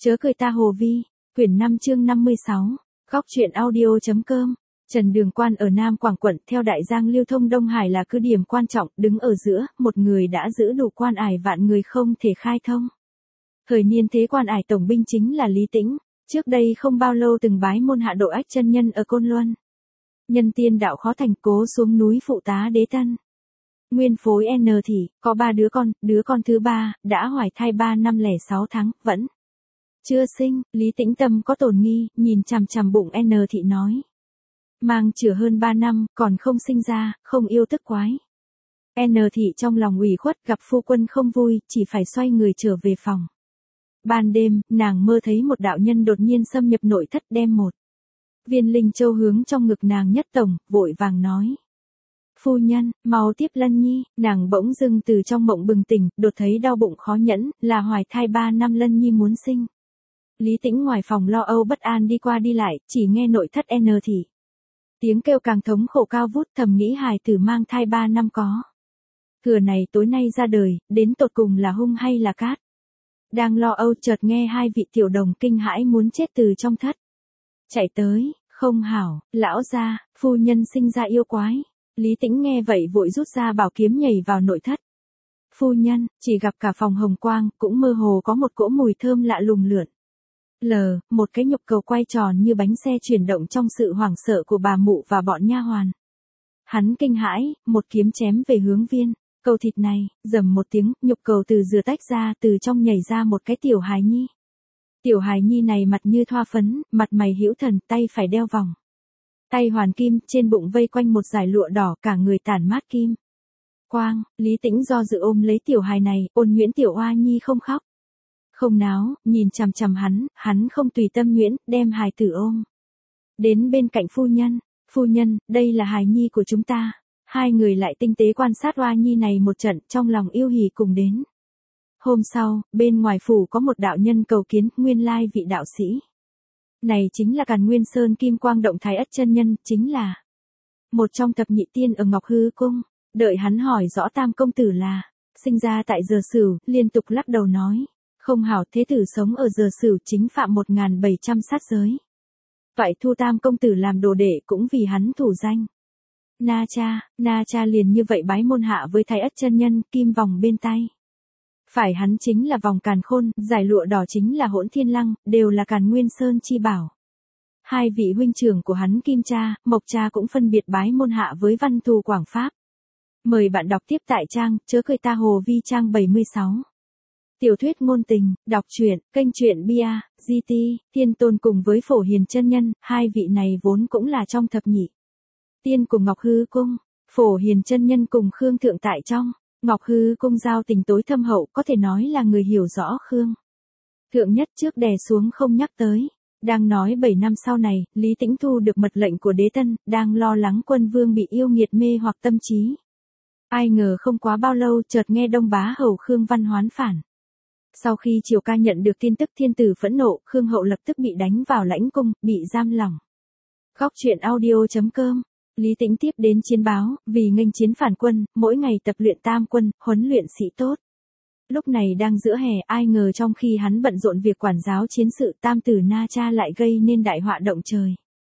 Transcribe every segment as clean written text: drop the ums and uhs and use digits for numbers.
Chớ cười ta Hồ Vi, quyển 5 chương 56, góc truyện audio.com. Trần Đường Quan ở Nam Quảng quận theo đại giang lưu thông Đông Hải là cứ điểm quan trọng, đứng ở giữa, một người đã giữ đủ quan ải vạn người không thể khai thông. Thời niên thế quan ải tổng binh chính là Lý Tĩnh, trước đây không bao lâu từng bái môn hạ Độ Ách chân nhân ở Côn Luân. Nhân tiên đạo khó thành, cố xuống núi phụ tá đế tân. Nguyên phối N Thị, có 3 đứa con thứ 3, đã hoài thai 3 năm lẻ 6 tháng, vẫn chưa sinh. Lý Tĩnh tâm có tổn nghi, nhìn chằm chằm bụng N Thị nói. Mang chữa hơn 3 năm, còn không sinh ra, không yêu tức quái. N Thị trong lòng ủy khuất, gặp phu quân không vui, chỉ phải xoay người trở về phòng. Ban đêm, nàng mơ thấy một đạo nhân đột nhiên xâm nhập nội thất, đem một viên linh châu hướng trong ngực nàng nhất tổng, vội vàng nói. Phu nhân, mau tiếp Lân Nhi. Nàng bỗng dưng từ trong mộng bừng tỉnh, đột thấy đau bụng khó nhẫn, là hoài thai 3 năm Lân Nhi muốn sinh. Lý Tĩnh ngoài phòng lo âu bất an đi qua đi lại, chỉ nghe nội thất N Thị. Tiếng kêu càng thống khổ cao vút, thầm nghĩ hài tử mang thai 3 năm có. Thừa này tối nay ra đời, đến tột cùng là hung hay là cát. Đang lo âu chợt nghe hai vị tiểu đồng kinh hãi muốn chết từ trong thất. Chạy tới, không hảo, lão gia, phu nhân sinh ra yêu quái. Lý Tĩnh nghe vậy vội rút ra bảo kiếm nhảy vào nội thất. Phu nhân, chỉ gặp cả phòng hồng quang, cũng mơ hồ có một cỗ mùi thơm lạ lùng lượn. Một cái nhục cầu quay tròn như bánh xe chuyển động trong sự hoảng sợ của bà mụ và bọn nha hoàn. Hắn kinh hãi, một kiếm chém về hướng viên. Cầu thịt này, rầm một tiếng, nhục cầu từ dừa tách ra, từ trong nhảy ra một cái tiểu hài nhi. Tiểu hài nhi này mặt như thoa phấn, mặt mày hữu thần, tay phải đeo vòng tay hoàn kim, trên bụng vây quanh một dải lụa đỏ, cả người tản mát kim quang. Lý Tĩnh do dự ôm lấy tiểu hài này, ôn nhuyễn tiểu oa nhi không khóc không náo, nhìn chằm chằm hắn không tùy tâm nhuyễn, đem hài tử ôm đến bên cạnh phu nhân, đây là hài nhi của chúng ta. Hai người lại tinh tế quan sát oa nhi này một trận, trong lòng yêu hỉ cùng đến. Hôm sau, bên ngoài phủ có một đạo nhân cầu kiến, nguyên lai vị đạo sĩ này chính là Càn Nguyên Sơn Kim Quang Động Thái Ất chân nhân, chính là một trong thập nhị tiên ở Ngọc Hư Cung. Đợi hắn hỏi rõ tam công tử là sinh ra tại Giờ Sửu, liên tục lắc đầu nói, không hảo, thế tử sống ở Giờ Sửu chính phạm 1700 sát giới. Vậy thu tam công tử làm đồ đệ cũng vì hắn thủ danh. Na cha liền như vậy bái môn hạ với Thái Ất chân nhân, kim vòng bên tay phải hắn chính là vòng càn khôn, giải lụa đỏ chính là hỗn thiên lăng, đều là Càn Nguyên Sơn chi bảo. Hai vị huynh trưởng của hắn Kim cha, Mộc cha cũng phân biệt bái môn hạ với Văn Thù Quảng Pháp. Mời bạn đọc tiếp tại trang Chớ cười ta Hồ Vi trang 76. Tiểu thuyết ngôn tình, đọc truyện, kênh truyện Bia, GT, Thiên Tôn cùng với Phổ Hiền chân nhân, hai vị này vốn cũng là trong thập nhị tiên cùng Ngọc Hư Cung. Phổ Hiền chân nhân cùng Khương Thượng tại trong Ngọc Hư Cung giao tình tối thâm hậu, có thể nói là người hiểu rõ Khương Thượng nhất trước đè xuống không nhắc tới. Đang nói 7 năm sau này, Lý Tĩnh thu được mật lệnh của đế tân, đang lo lắng quân vương bị yêu nghiệt mê hoặc tâm trí. Ai ngờ không quá bao lâu chợt nghe Đông Bá Hầu Khương Văn hoán phản. Sau khi Triều Ca nhận được tin tức thiên tử phẫn nộ, Khương Hậu lập tức bị đánh vào lãnh cung, bị giam lỏng. Góc truyện audio.com. Lý Tĩnh tiếp đến chiến báo, vì nghênh chiến phản quân, mỗi ngày tập luyện tam quân, huấn luyện sĩ tốt. Lúc này đang giữa hè, ai ngờ trong khi hắn bận rộn việc quản giáo chiến sự, tam tử Na Cha lại gây nên đại họa động trời.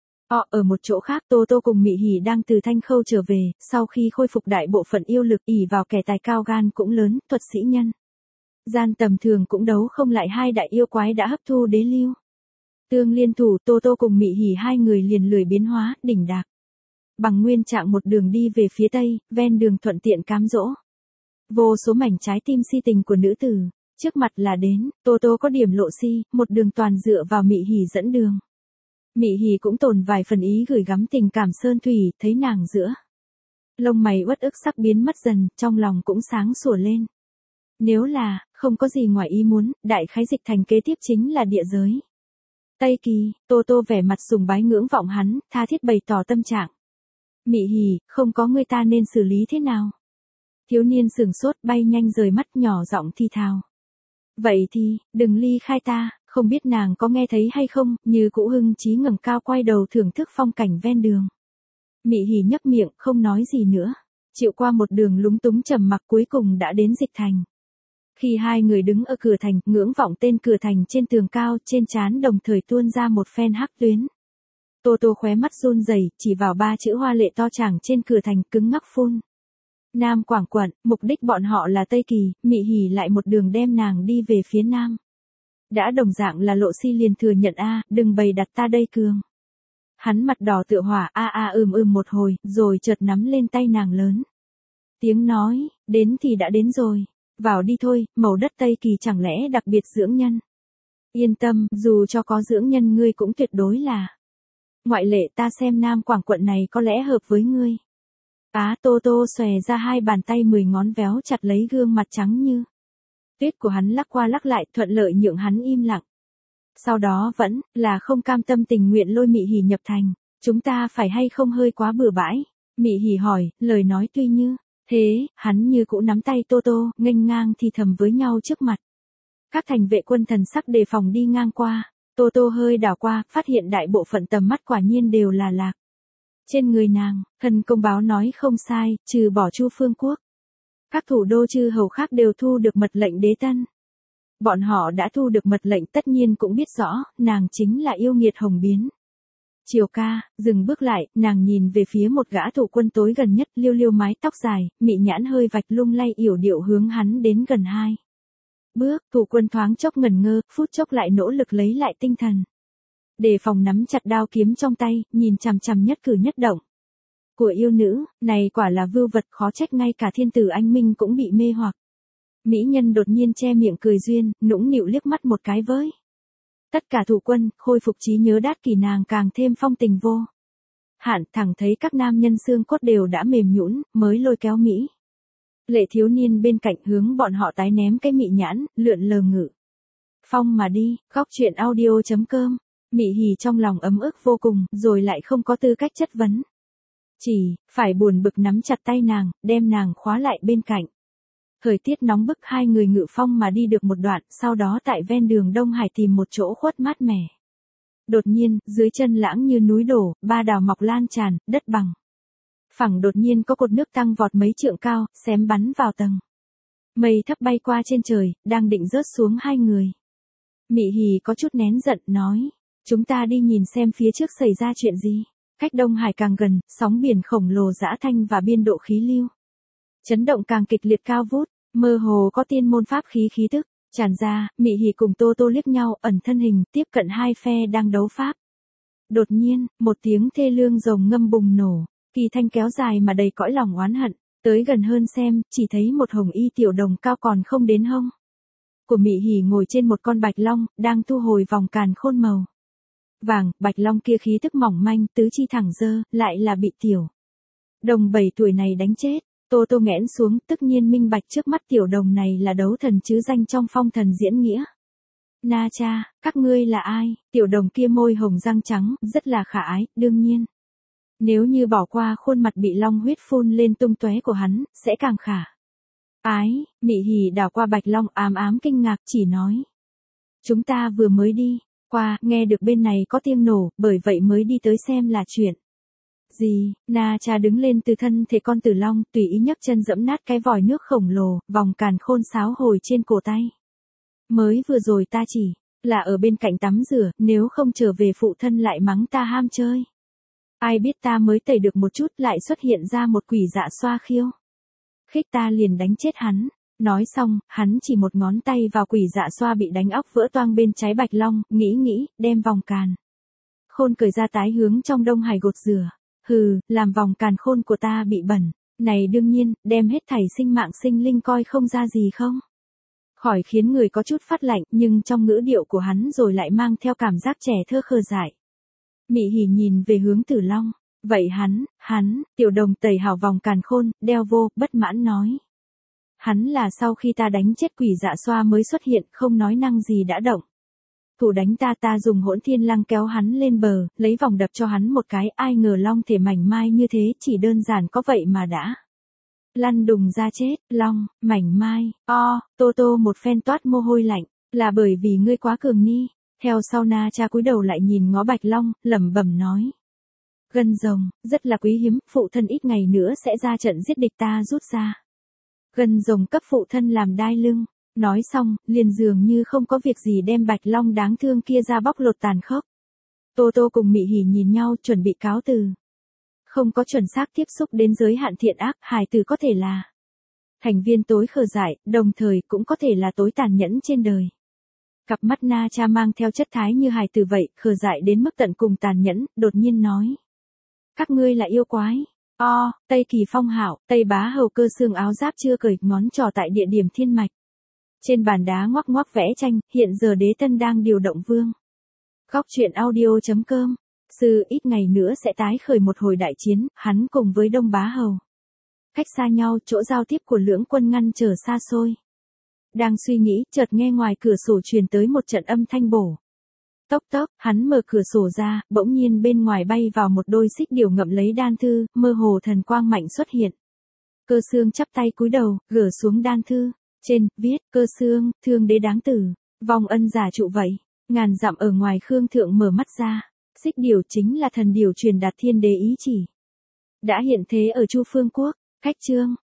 Ở một chỗ khác, Tô Tô cùng Mị Hỉ đang từ Thanh Khâu trở về, sau khi khôi phục đại bộ phận yêu lực, ỷ vào kẻ tài cao gan cũng lớn, thuật sĩ nhân gian tầm thường cũng đấu không lại hai đại yêu quái đã hấp thu đế lưu. Tương liên thủ, Tô Tô cùng Mị Hỉ hai người liền lười biến hóa, đỉnh đạc bằng nguyên trạng một đường đi về phía tây, ven đường thuận tiện cám dỗ vô số mảnh trái tim si tình của nữ tử. Trước mặt là đến, Tô Tô có điểm lộ si, một đường toàn dựa vào Mị Hỉ dẫn đường. Mị Hỉ cũng tồn vài phần ý gửi gắm tình cảm sơn thủy, thấy nàng giữa lông mày uất ức sắc biến mất dần, trong lòng cũng sáng sủa lên. Nếu là không có gì ngoài ý muốn, đại khái dịch thành kế tiếp chính là địa giới Tây Kỳ. Tô Tô vẻ mặt sùng bái ngưỡng vọng hắn, tha thiết bày tỏ tâm trạng. Mị Hỉ, không có người ta nên xử lý thế nào? Thiếu niên sửng sốt, bay nhanh rời mắt, nhỏ giọng thi thào. Vậy thì, đừng ly khai ta. Không biết nàng có nghe thấy hay không, như cũ hưng chí ngẩng cao quay đầu thưởng thức phong cảnh ven đường. Mị Hỉ nhấp miệng, không nói gì nữa. Chịu qua một đường lúng túng trầm mặc, cuối cùng đã đến dịch thành. Khi hai người đứng ở cửa thành, ngưỡng vọng tên cửa thành trên tường cao, trên trán đồng thời tuôn ra một phen hắc tuyến. Tô Tô khóe mắt run rẩy, chỉ vào 3 chữ hoa lệ to tràng trên cửa thành, cứng ngắc phun. Nam Quảng Quận, mục đích bọn họ là Tây Kỳ, Mị Hỉ lại một đường đem nàng đi về phía Nam. Đã đồng dạng là Lộ Si liền thừa nhận đừng bày đặt ta đây cường. Hắn mặt đỏ tựa hỏa một hồi, rồi chợt nắm lên tay nàng lớn. Tiếng nói, đến thì đã đến rồi. Vào đi thôi, màu đất Tây Kỳ chẳng lẽ đặc biệt dưỡng nhân. Yên tâm, dù cho có dưỡng nhân ngươi cũng tuyệt đối là ngoại lệ, ta xem Nam Quảng Quận này có lẽ hợp với ngươi. Tô Tô xòe ra 2 bàn tay 10 ngón véo chặt lấy gương mặt trắng như tuyết của hắn, lắc qua lắc lại, thuận lợi nhượng hắn im lặng. Sau đó vẫn là không cam tâm tình nguyện lôi Mị Hỉ nhập thành. Chúng ta phải hay không hơi quá bừa bãi? Mị Hỉ hỏi, lời nói tuy như thế, hắn như cũ nắm tay Tô Tô, nghênh ngang thì thầm với nhau trước mặt. Các thành vệ quân thần sắc đề phòng đi ngang qua. Tô Tô hơi đảo qua, phát hiện đại bộ phận tầm mắt quả nhiên đều là lạc trên người nàng. Thần công báo nói không sai, trừ bỏ Chu Phương Quốc, các thủ đô chư hầu khác đều thu được mật lệnh đế tân. Bọn họ đã thu được mật lệnh tất nhiên cũng biết rõ, nàng chính là yêu nghiệt Hồng Biến. Triều ca, dừng bước lại, nàng nhìn về phía một gã thủ quân tối gần nhất, liêu liêu mái tóc dài, mị nhãn hơi vạch lung lay yểu điệu hướng hắn đến gần 2 bước. Thủ quân thoáng chốc ngẩn ngơ, phút chốc lại nỗ lực lấy lại tinh thần. Đề phòng nắm chặt đao kiếm trong tay, nhìn chằm chằm nhất cử nhất động của yêu nữ, này quả là vưu vật, khó trách ngay cả thiên tử anh minh cũng bị mê hoặc. Mỹ nhân đột nhiên che miệng cười duyên, nũng nịu liếc mắt một cái với tất cả thủ quân, khôi phục trí nhớ đát kỷ, nàng càng thêm phong tình vô hạn, thẳng thấy các nam nhân xương cốt đều đã mềm nhũn, mới lôi kéo Mỹ lệ thiếu niên bên cạnh hướng bọn họ tái ném cái mị nhãn, lượn lờ ngự phong mà đi. Góc truyện audio.com. Mị Hỉ trong lòng ấm ức vô cùng, rồi lại không có tư cách chất vấn. Chỉ phải buồn bực nắm chặt tay nàng, đem nàng khóa lại bên cạnh. Thời tiết nóng bức, hai người ngự phong mà đi được một đoạn, sau đó tại ven đường Đông Hải tìm một chỗ khuất mát mẻ. Đột nhiên, dưới chân lãng như núi đổ, 3 đào mọc lan tràn, đất bằng phẳng đột nhiên có cột nước tăng vọt mấy trượng cao, xém bắn vào tầng mây thấp bay qua trên trời, đang định rớt xuống 2 người. Mị Hỉ có chút nén giận, nói, chúng ta đi nhìn xem phía trước xảy ra chuyện gì. Cách Đông Hải càng gần, sóng biển khổng lồ dã thanh và biên độ khí lưu chấn động càng kịch liệt cao vút, mơ hồ có tiên môn pháp khí khí tức tràn ra. Mị Hỉ cùng Tô Tô liếc nhau, ẩn thân hình, tiếp cận 2 phe đang đấu pháp. Đột nhiên, một tiếng thê lương rồng ngâm bùng nổ, kỳ thanh kéo dài mà đầy cõi lòng oán hận. Tới gần hơn xem, chỉ thấy một hồng y tiểu đồng cao còn không đến hông của Mị Hỉ ngồi trên một con bạch long, đang thu hồi vòng càn khôn màu vàng. Bạch long kia khí tức mỏng manh, tứ chi thẳng dơ, lại là bị tiểu đồng 7 tuổi này đánh chết. Tô Tô nghẽn xuống, tức nhiên minh bạch trước mắt tiểu đồng này là đấu thần chứ danh trong phong thần diễn nghĩa. Na cha, các ngươi là ai? Tiểu đồng kia môi hồng răng trắng, rất là khả ái, đương nhiên. Nếu như bỏ qua khuôn mặt bị long huyết phun lên tung tóe của hắn, sẽ càng khả ái. Mị Hỉ đảo qua bạch long, ám ám kinh ngạc, chỉ nói. Chúng ta vừa mới đi qua, nghe được bên này có tiếng nổ, bởi vậy mới đi tới xem là chuyện gì. Na cha đứng lên từ thân thể con tử long, tùy ý nhấc chân dẫm nát cái vòi nước khổng lồ, vòng càn khôn sáo hồi trên cổ tay. Mới vừa rồi ta chỉ là ở bên cạnh tắm rửa, nếu không trở về phụ thân lại mắng ta ham chơi. Ai biết ta mới tẩy được một chút lại xuất hiện ra một quỷ dạ xoa khiêu khích ta, liền đánh chết hắn. Nói xong, hắn chỉ một ngón tay vào quỷ dạ xoa bị đánh óc vỡ toang bên trái bạch long, nghĩ, đem vòng càn khôn cởi ra tái hướng trong Đông Hải gột rửa. Hừ, làm vòng càn khôn của ta bị bẩn. Này đương nhiên, đem hết thảy sinh mạng sinh linh coi không ra gì không? Khỏi khiến người có chút phát lạnh, nhưng trong ngữ điệu của hắn rồi lại mang theo cảm giác trẻ thơ khờ dại. Mị Hỉ nhìn về hướng Tử Long. Vậy hắn, tiểu đồng tẩy hảo vòng càn khôn, đeo vô, bất mãn nói. Hắn là sau khi ta đánh chết quỷ dạ xoa mới xuất hiện, không nói năng gì đã động thủ đánh ta dùng hỗn thiên lăng kéo hắn lên bờ, lấy vòng đập cho hắn một cái, ai ngờ long thể mảnh mai như thế, chỉ đơn giản có vậy mà đã lăn đùng ra chết. Long, mảnh mai, Tô Tô một phen toát mồ hôi lạnh, là bởi vì ngươi quá cường ni. Theo sau Na cha cúi đầu lại nhìn ngó bạch long, lẩm bẩm nói. Gân rồng, rất là quý hiếm, phụ thân ít ngày nữa sẽ ra trận giết địch, ta rút ra gân rồng cấp phụ thân làm đai lưng. Nói xong, liền dường như không có việc gì đem Bạch Long đáng thương kia ra bóc lột tàn khốc. Tô Tô cùng Mị Hỉ nhìn nhau chuẩn bị cáo từ. Không có chuẩn xác tiếp xúc đến giới hạn thiện ác, hài tử có thể là thành viên tối khờ dại, đồng thời cũng có thể là tối tàn nhẫn trên đời. Cặp mắt Na Cha mang theo chất thái như hài tử vậy, khờ dại đến mức tận cùng tàn nhẫn, đột nhiên nói. Các ngươi là yêu quái. Tây Kỳ Phong hạo, Tây Bá Hầu Cơ Xương áo giáp chưa cởi, ngón trỏ tại địa điểm thiên mạch. Trên bàn đá ngoắc ngoắc vẽ tranh, hiện giờ đế tân đang điều động vương. Góc truyện audio.com. Sư ít ngày nữa sẽ tái khởi một hồi đại chiến, hắn cùng với Đông Bá Hầu. Cách xa nhau, chỗ giao tiếp của lưỡng quân ngăn trở xa xôi. Đang suy nghĩ, chợt nghe ngoài cửa sổ truyền tới một trận âm thanh bổ. Tốc tốc, hắn mở cửa sổ ra, bỗng nhiên bên ngoài bay vào một đôi xích điểu ngậm lấy đan thư, mơ hồ thần quang mạnh xuất hiện. Cơ Xương chắp tay cúi đầu, gỡ xuống đan thư. Trên, viết, Cơ Xương, thương đế đáng tử, vong ân giả trụ vậy. Ngàn dặm ở ngoài Khương Thượng mở mắt ra. Xích điểu chính là thần điểu truyền đạt thiên đế ý chỉ. Đã hiện thế ở Chu Phương Quốc. Khách chương.